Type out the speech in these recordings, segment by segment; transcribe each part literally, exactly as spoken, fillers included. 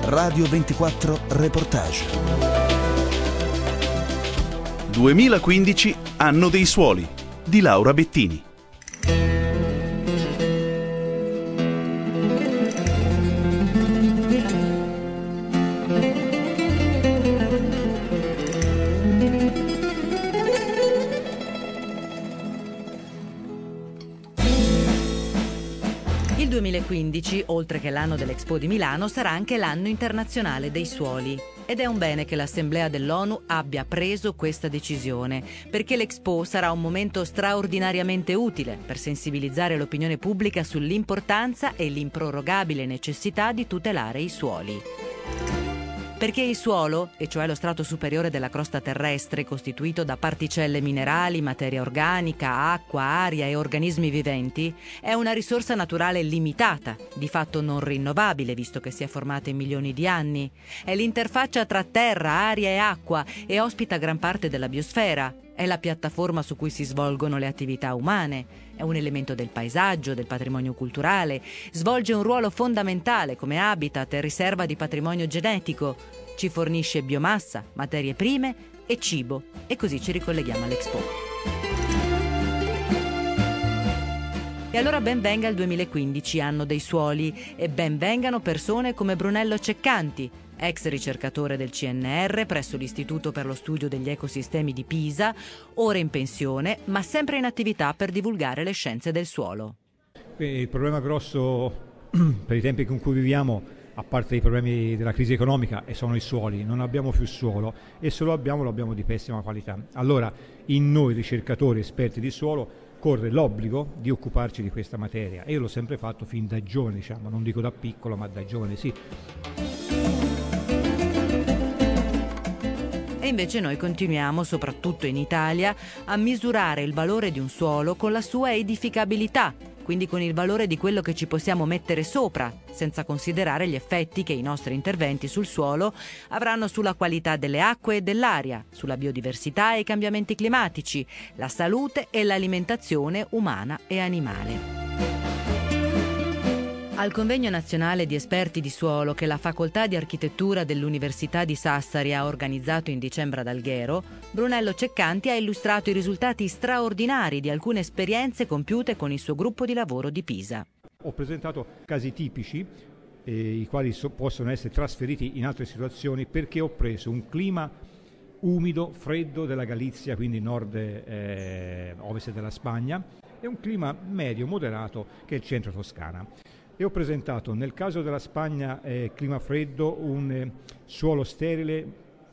Radio ventiquattro Reportage. duemilaquindici, anno dei suoli, di Laura Bettini. Il duemilaquindici, oltre che l'anno dell'Expo di Milano, sarà anche l'anno internazionale dei suoli. Ed è un bene che l'Assemblea dell'ONU abbia preso questa decisione, perché l'Expo sarà un momento straordinariamente utile per sensibilizzare l'opinione pubblica sull'importanza e l'improrogabile necessità di tutelare i suoli. Perché il suolo, e cioè lo strato superiore della crosta terrestre, costituito da particelle minerali, materia organica, acqua, aria e organismi viventi, è una risorsa naturale limitata, di fatto non rinnovabile visto che si è formata in milioni di anni. È l'interfaccia tra terra, aria e acqua e ospita gran parte della biosfera. È la piattaforma su cui si svolgono le attività umane. È un elemento del paesaggio, del patrimonio culturale. Svolge un ruolo fondamentale come habitat e riserva di patrimonio genetico. Ci fornisce biomassa, materie prime e cibo. E così ci ricolleghiamo all'Expo. E allora ben venga il duemilaquindici, anno dei suoli, e ben vengano persone come Brunello Ceccanti, ex ricercatore del C N R presso l'Istituto per lo Studio degli Ecosistemi di Pisa, ora in pensione, ma sempre in attività per divulgare le scienze del suolo. Il problema grosso per i tempi con cui viviamo, a parte i problemi della crisi economica, e sono i suoli. Non abbiamo più suolo e se lo abbiamo lo abbiamo di pessima qualità. Allora in noi ricercatori esperti di suolo corre l'obbligo di occuparci di questa materia e io l'ho sempre fatto fin da giovane, diciamo, non dico da piccolo ma da giovane sì. E invece noi continuiamo, soprattutto in Italia, a misurare il valore di un suolo con la sua edificabilità, quindi con il valore di quello che ci possiamo mettere sopra, senza considerare gli effetti che i nostri interventi sul suolo avranno sulla qualità delle acque e dell'aria, sulla biodiversità e i cambiamenti climatici, la salute e l'alimentazione umana e animale. Al convegno nazionale di esperti di suolo che la Facoltà di Architettura dell'Università di Sassari ha organizzato in dicembre ad Alghero, Brunello Ceccanti ha illustrato i risultati straordinari di alcune esperienze compiute con il suo gruppo di lavoro di Pisa. Ho presentato casi tipici, eh, i quali so- possono essere trasferiti in altre situazioni, perché ho preso un clima umido, freddo della Galizia, quindi nord eh, ovest della Spagna, e un clima medio, moderato, che è il centro Toscana. E ho presentato, nel caso della Spagna, eh, clima freddo, un eh, suolo sterile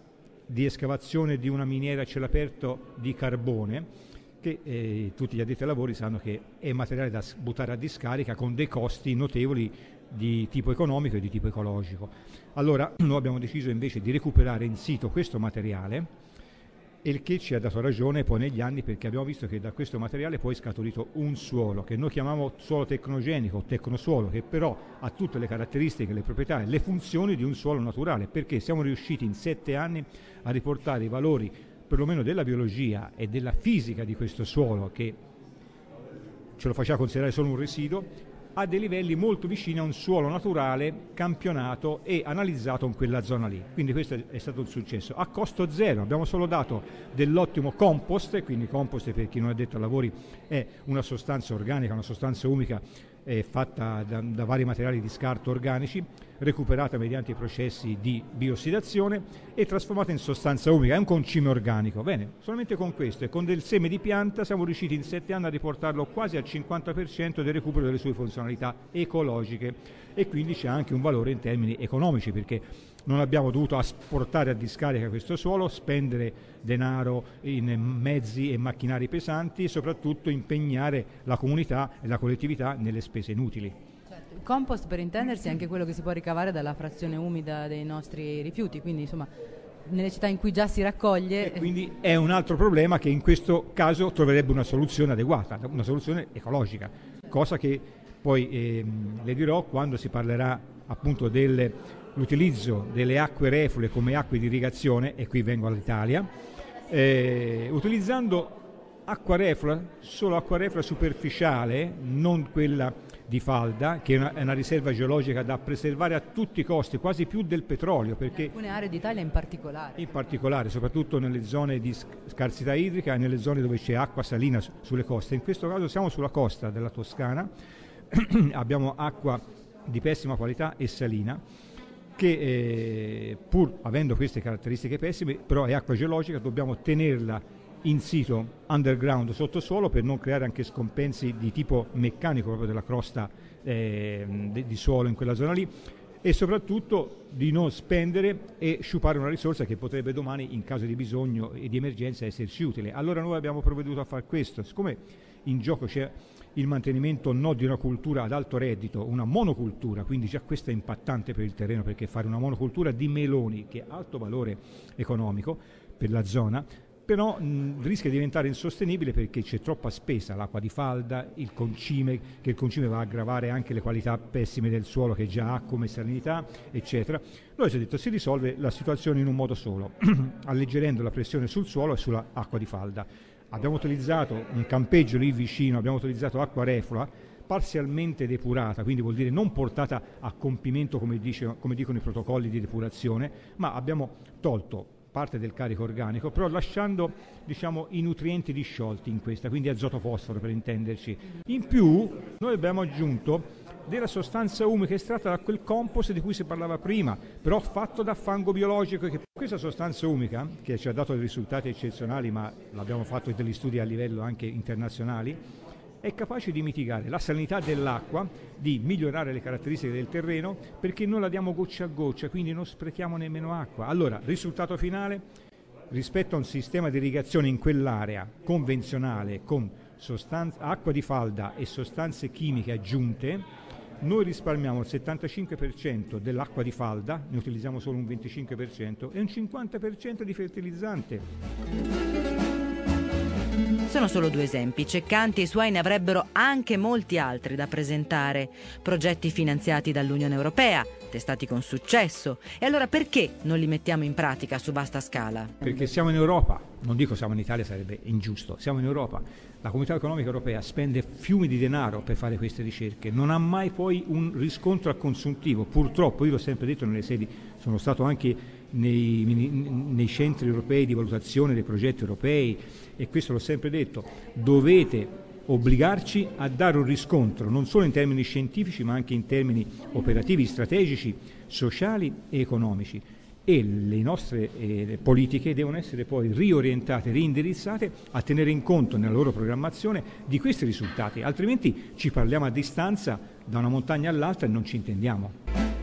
di escavazione di una miniera a cielo aperto di carbone, che eh, tutti gli addetti ai lavori sanno che è materiale da buttare a discarica con dei costi notevoli di tipo economico e di tipo ecologico. Allora noi abbiamo deciso invece di recuperare in sito questo materiale, e il che ci ha dato ragione poi negli anni, perché abbiamo visto che da questo materiale poi è scaturito un suolo che noi chiamiamo suolo tecnogenico o tecnosuolo, che però ha tutte le caratteristiche, le proprietà e le funzioni di un suolo naturale, perché siamo riusciti in sette anni a riportare i valori perlomeno della biologia e della fisica di questo suolo, che ce lo faceva considerare solo un residuo, a dei livelli molto vicini a un suolo naturale campionato e analizzato in quella zona lì. Quindi questo è stato un successo a costo zero. Abbiamo solo dato dell'ottimo compost, quindi compost, per chi non è addetto ai lavori, è una sostanza organica, una sostanza umica eh, fatta da, da vari materiali di scarto organici, recuperata mediante i processi di biossidazione e trasformata in sostanza umica. È un concime organico. Bene, solamente con questo e con del seme di pianta siamo riusciti in sette anni a riportarlo quasi al cinquanta per cento del recupero delle sue funzionalità ecologiche, e quindi c'è anche un valore in termini economici, perché non abbiamo dovuto asportare a discarica questo suolo, spendere denaro in mezzi e macchinari pesanti e soprattutto impegnare la comunità e la collettività nelle spese inutili. Certo, il compost, per intendersi, è anche quello che si può ricavare dalla frazione umida dei nostri rifiuti, quindi insomma nelle città in cui già si raccoglie. E quindi è un altro problema che in questo caso troverebbe una soluzione adeguata, una soluzione ecologica, cosa che poi eh, le dirò quando si parlerà appunto dell'utilizzo delle acque reflue come acque di irrigazione, e qui vengo all'Italia, eh, utilizzando acqua reflua, solo acqua reflua superficiale, non quella di falda, che è una, è una riserva geologica da preservare a tutti i costi, quasi più del petrolio, perché in alcune aree d'Italia in particolare. In particolare, soprattutto nelle zone di scarsità idrica e nelle zone dove c'è acqua salina sulle coste. In questo caso siamo sulla costa della Toscana, abbiamo acqua di pessima qualità e salina, che eh, pur avendo queste caratteristiche pessime, però è acqua geologica, dobbiamo tenerla in sito underground, sottosuolo, per non creare anche scompensi di tipo meccanico proprio della crosta eh, di, di suolo in quella zona lì, e soprattutto di non spendere e sciupare una risorsa che potrebbe domani, in caso di bisogno e di emergenza, esserci utile. Allora noi abbiamo provveduto a fare questo. Siccome in gioco c'è il mantenimento no di una cultura ad alto reddito, una monocultura, quindi già questo è impattante per il terreno, perché fare una monocultura di meloni che ha alto valore economico per la zona, però mh, rischia di diventare insostenibile perché c'è troppa spesa, l'acqua di falda, il concime, che il concime va a aggravare anche le qualità pessime del suolo che già ha come salinità, eccetera. Noi ci ho detto si risolve la situazione in un modo solo, alleggerendo la pressione sul suolo e sulla acqua di falda. Abbiamo utilizzato un campeggio lì vicino, abbiamo utilizzato acqua reflua, parzialmente depurata, quindi vuol dire non portata a compimento come, dice, come dicono i protocolli di depurazione, ma abbiamo tolto parte del carico organico, però lasciando, diciamo, i nutrienti disciolti in questa, quindi azoto fosforo per intenderci. In più noi abbiamo aggiunto della sostanza umica estratta da quel compost di cui si parlava prima, però fatto da fango biologico. Che questa sostanza umica, che ci ha dato dei risultati eccezionali, ma l'abbiamo fatto degli studi a livello anche internazionali, è capace di mitigare la salinità dell'acqua, di migliorare le caratteristiche del terreno, perché noi la diamo goccia a goccia, quindi non sprechiamo nemmeno acqua. Allora, risultato finale, rispetto a un sistema di irrigazione in quell'area convenzionale con sostanza, acqua di falda e sostanze chimiche aggiunte, noi risparmiamo il settantacinque per cento dell'acqua di falda, ne utilizziamo solo un venticinque per cento, e un cinquanta per cento di fertilizzante. Sono solo due esempi. Ceccanti e i suoi ne avrebbero anche molti altri da presentare. Progetti finanziati dall'Unione Europea, testati con successo. E allora perché non li mettiamo in pratica su vasta scala? Perché siamo in Europa, non dico siamo in Italia, sarebbe ingiusto, siamo in Europa. La Comunità Economica Europea spende fiumi di denaro per fare queste ricerche, non ha mai poi un riscontro a consuntivo. Purtroppo, io l'ho sempre detto nelle sedi, sono stato anche nei, nei centri europei di valutazione dei progetti europei, e questo l'ho sempre detto, dovete obbligarci a dare un riscontro non solo in termini scientifici ma anche in termini operativi, strategici, sociali e economici, e le nostre eh, politiche devono essere poi riorientate, reindirizzate a tenere in conto nella loro programmazione di questi risultati, altrimenti ci parliamo a distanza da una montagna all'altra e non ci intendiamo.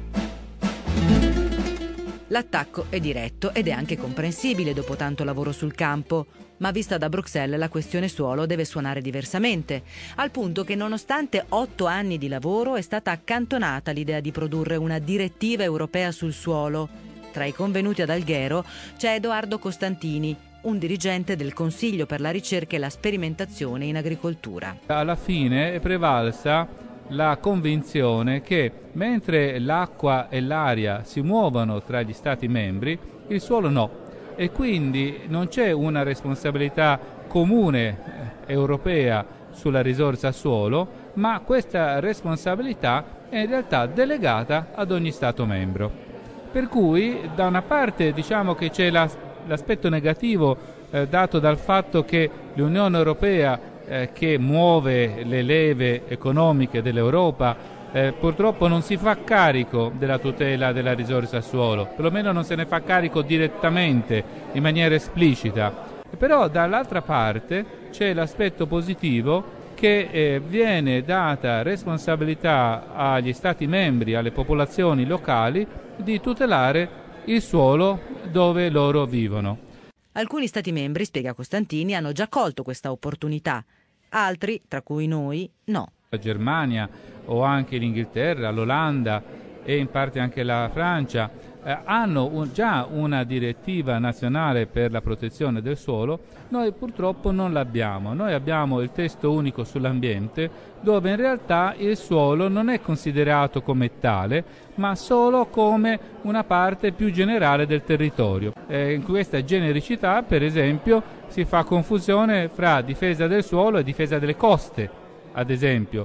L'attacco è diretto ed è anche comprensibile dopo tanto lavoro sul campo, ma vista da Bruxelles la questione suolo deve suonare diversamente, al punto che nonostante otto anni di lavoro è stata accantonata l'idea di produrre una direttiva europea sul suolo. Tra i convenuti ad Alghero c'è Edoardo Costantini, un dirigente del Consiglio per la ricerca e la sperimentazione in agricoltura. Alla fine è prevalsa la convinzione che mentre l'acqua e l'aria si muovono tra gli Stati membri, il suolo no, e quindi non c'è una responsabilità comune eh, europea sulla risorsa suolo, ma questa responsabilità è in realtà delegata ad ogni Stato membro. Per cui da una parte diciamo che c'è la, l'aspetto negativo eh, dato dal fatto che l'Unione Europea eh, che muove le leve economiche dell'Europa eh, purtroppo non si fa carico della tutela della risorsa suolo, perlomeno non se ne fa carico direttamente, in maniera esplicita. Però dall'altra parte c'è l'aspetto positivo che eh, viene data responsabilità agli Stati membri, alle popolazioni locali, di tutelare il suolo dove loro vivono. Alcuni Stati membri, spiega Costantini, hanno già colto questa opportunità, altri, tra cui noi, no. La Germania o anche l'Inghilterra, l'Olanda e in parte anche la Francia eh, hanno un, già una direttiva nazionale per la protezione del suolo. Noi purtroppo non l'abbiamo. Noi abbiamo il testo unico sull'ambiente, dove in realtà il suolo non è considerato come tale, ma solo come una parte più generale del territorio. Eh, in questa genericità, per esempio, si fa confusione fra difesa del suolo e difesa delle coste, ad esempio,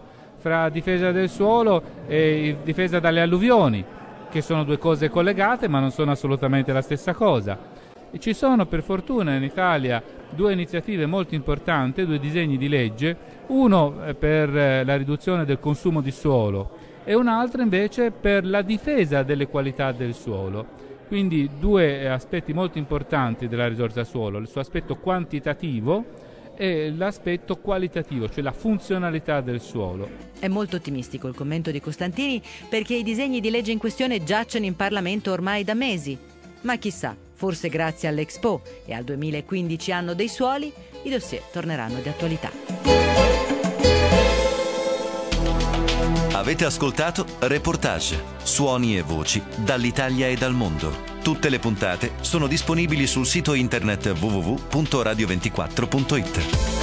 fra difesa del suolo e difesa dalle alluvioni, che sono due cose collegate ma non sono assolutamente la stessa cosa. E ci sono per fortuna in Italia due iniziative molto importanti, due disegni di legge, uno per la riduzione del consumo di suolo e un altro invece per la difesa delle qualità del suolo. Quindi due aspetti molto importanti della risorsa suolo, il suo aspetto quantitativo e l'aspetto qualitativo, cioè la funzionalità del suolo. È molto ottimistico il commento di Costantini perché i disegni di legge in questione giacciono in Parlamento ormai da mesi. Ma chissà, forse grazie all'Expo e al duemilaquindici anno dei suoli, i dossier torneranno di attualità. Avete ascoltato Reportage, suoni e voci dall'Italia e dal mondo. Tutte le puntate sono disponibili sul sito internet w w w punto radio ventiquattro punto it.